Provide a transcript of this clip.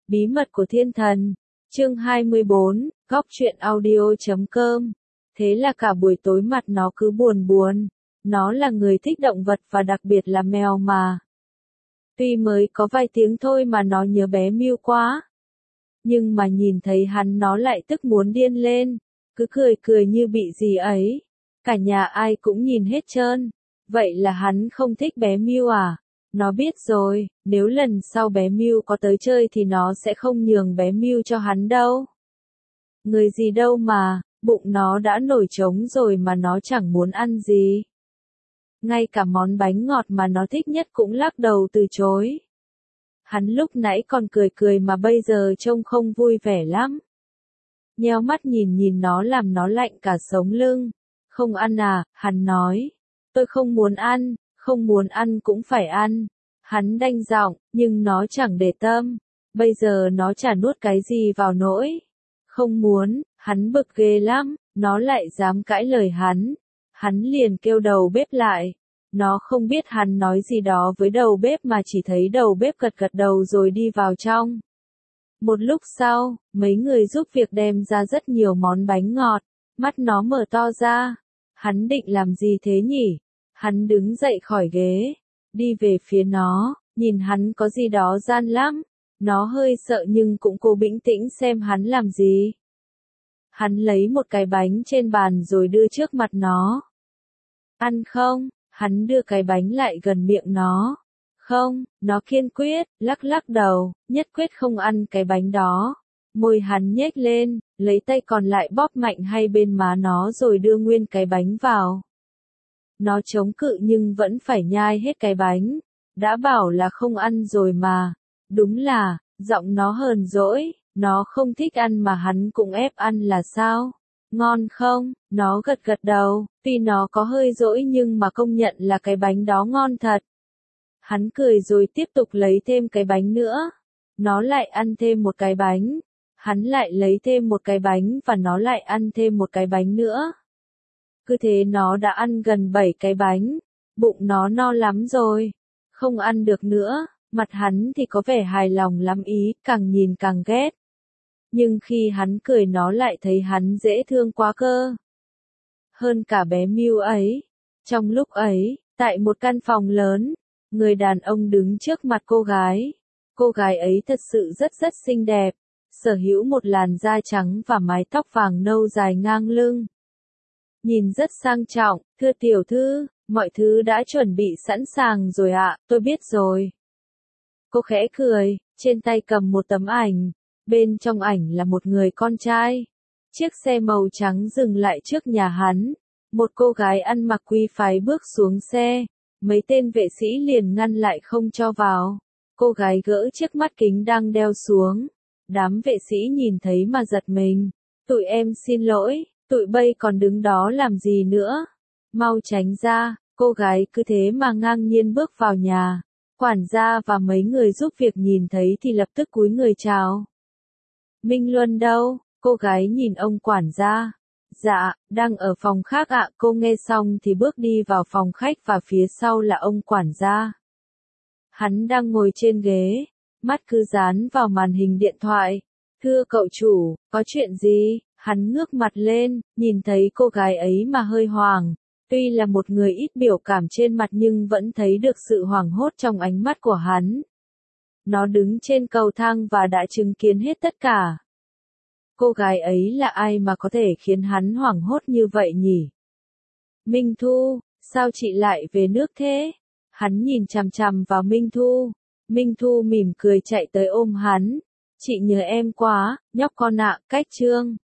Bí mật của thiên thần. Chương 24, góc truyện audio.com. Thế là cả buổi tối mặt nó cứ buồn buồn. Nó là người thích động vật và đặc biệt là mèo mà. Tuy mới có vài tiếng thôi mà nó nhớ bé Miu quá. Nhưng mà nhìn thấy hắn nó lại tức muốn điên lên. Cứ cười cười như bị gì ấy. Cả nhà ai cũng nhìn hết trơn. Vậy là hắn không thích bé Miu à? Nó biết rồi, nếu lần sau bé Miu có tới chơi thì nó sẽ không nhường bé Miu cho hắn đâu. Người gì đâu mà, bụng nó đã nổi trống rồi mà nó chẳng muốn ăn gì. Ngay cả món bánh ngọt mà nó thích nhất cũng lắc đầu từ chối. Hắn lúc nãy còn cười cười mà bây giờ trông không vui vẻ lắm. Nheo mắt nhìn nhìn nó làm nó lạnh cả sống lưng. Không ăn à, hắn nói. Tôi không muốn ăn cũng phải ăn. Hắn đanh giọng, nhưng nó chẳng để tâm. Bây giờ nó chả nuốt cái gì vào nỗi. Không muốn, hắn bực ghê lắm, nó lại dám cãi lời hắn. Hắn liền kêu đầu bếp lại. Nó không biết hắn nói gì đó với đầu bếp mà chỉ thấy đầu bếp gật gật đầu rồi đi vào trong. Một lúc sau, mấy người giúp việc đem ra rất nhiều món bánh ngọt. Mắt nó mở to ra. Hắn định làm gì thế nhỉ? Hắn đứng dậy khỏi ghế, đi về phía nó, nhìn hắn có gì đó gian lắm. Nó hơi sợ nhưng cũng cố bình tĩnh xem hắn làm gì. Hắn lấy một cái bánh trên bàn rồi đưa trước mặt nó. Ăn không? Hắn đưa cái bánh lại gần miệng nó. Không, nó kiên quyết, lắc lắc đầu, nhất quyết không ăn cái bánh đó. Môi hắn nhếch lên, lấy tay còn lại bóp mạnh hai bên má nó rồi đưa nguyên cái bánh vào. Nó chống cự nhưng vẫn phải nhai hết cái bánh. Đã bảo là không ăn rồi mà. Đúng là, giọng nó hờn dỗi, nó không thích ăn mà hắn cũng ép ăn là sao? Ngon không? Nó gật gật đầu, tuy nó có hơi dỗi nhưng mà công nhận là cái bánh đó ngon thật. Hắn cười rồi tiếp tục lấy thêm cái bánh nữa. Nó lại ăn thêm một cái bánh. Hắn lại lấy thêm một cái bánh và nó lại ăn thêm một cái bánh nữa. Cứ thế nó đã ăn gần 7 cái bánh. Bụng nó no lắm rồi. Không ăn được nữa. Mặt hắn thì có vẻ hài lòng lắm ý, càng nhìn càng ghét. Nhưng khi hắn cười nó lại thấy hắn dễ thương quá cơ. Hơn cả bé Miu ấy. Trong lúc ấy, tại một căn phòng lớn, người đàn ông đứng trước mặt cô gái. Cô gái ấy thật sự rất xinh đẹp. Sở hữu một làn da trắng và mái tóc vàng nâu dài ngang lưng. Nhìn rất sang trọng, thưa tiểu thư, mọi thứ đã chuẩn bị sẵn sàng rồi ạ, tôi biết rồi. Cô khẽ cười, trên tay cầm một tấm ảnh, bên trong ảnh là một người con trai. Chiếc xe màu trắng dừng lại trước nhà hắn, một cô gái ăn mặc quý phái bước xuống xe, mấy tên vệ sĩ liền ngăn lại không cho vào. Cô gái gỡ chiếc mắt kính đang đeo xuống, đám vệ sĩ nhìn thấy mà giật mình. Tụi em xin lỗi. Tụi bay còn đứng đó làm gì nữa? Mau tránh ra, cô gái cứ thế mà ngang nhiên bước vào nhà. Quản gia và mấy người giúp việc nhìn thấy thì lập tức cúi người chào. Minh Luân đâu? Cô gái nhìn ông quản gia. Dạ, đang ở phòng khác ạ. Cô nghe xong thì bước đi vào phòng khách và phía sau là ông quản gia. Hắn đang ngồi trên ghế, mắt cứ dán vào màn hình điện thoại. Thưa cậu chủ, có chuyện gì? Hắn ngước mặt lên, nhìn thấy cô gái ấy mà hơi hoảng. Tuy là một người ít biểu cảm trên mặt nhưng vẫn thấy được sự hoảng hốt trong ánh mắt của hắn. Nó đứng trên cầu thang và đã chứng kiến hết tất cả. Cô gái ấy là ai mà có thể khiến hắn hoảng hốt như vậy nhỉ? Minh Thu, sao chị lại về nước thế? Hắn nhìn chằm chằm vào Minh Thu. Minh Thu mỉm cười chạy tới ôm hắn. Chị nhớ em quá, nhóc con ạ, cách Trương.